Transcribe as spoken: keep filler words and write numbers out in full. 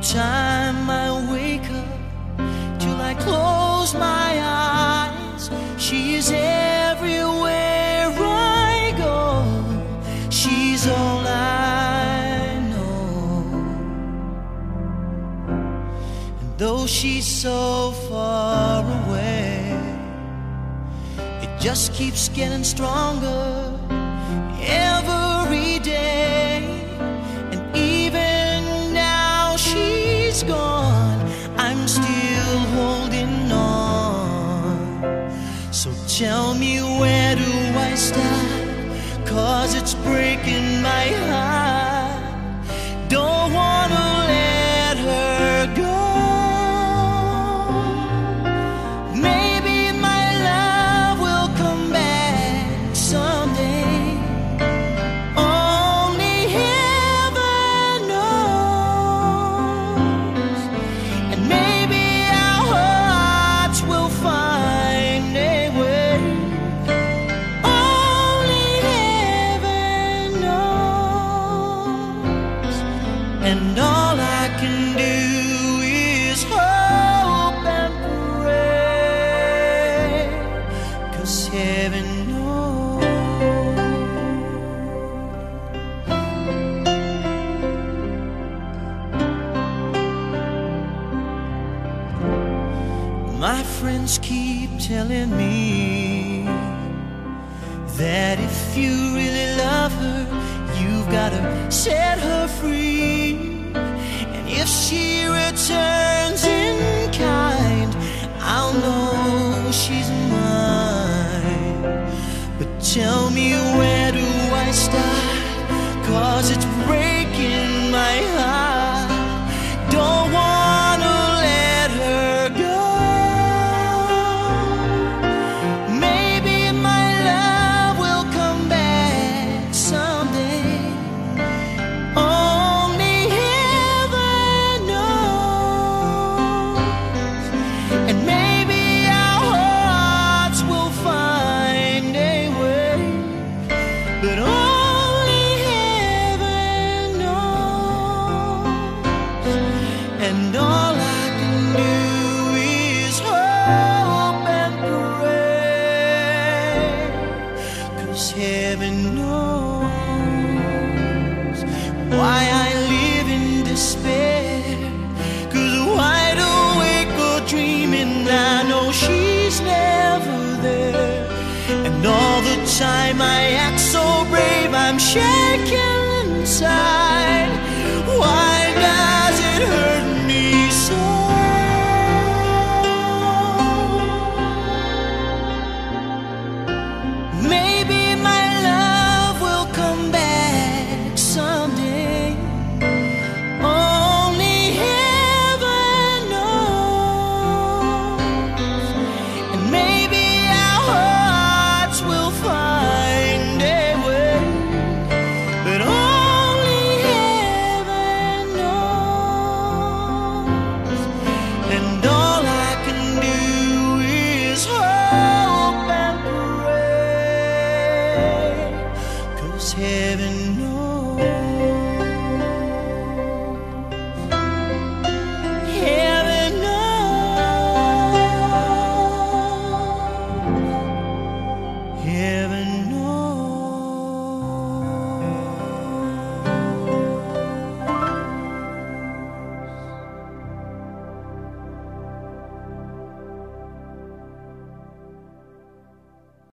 time I wake up till I close my eyes, she's everywhere I go. She's all I know. And though she's so far away, it just keeps getting stronger every day. And even now she's gone, I'm still holding on. So tell me, where do I start? 'Cause it's breaking my heart. Don't wanna let her go. Maybe my love will come back someday. Only heaven knows. And maybe our hearts will find a way. Only heaven knows. And all I can do is hope and pray, 'cause heaven knows. My friends keep telling me that if you really love her, you've gotta set her free. And if she returns in kind, I'll know she's mine. But tell me, where do I start? 'Cause it's breaking my heart. Don't wanna let her go. Maybe my love will come back someday. Only heaven knows. And maybe our hearts will find a way. But only heaven knows. And all I can do is hope and pray, 'cause heaven knows why I live in despair.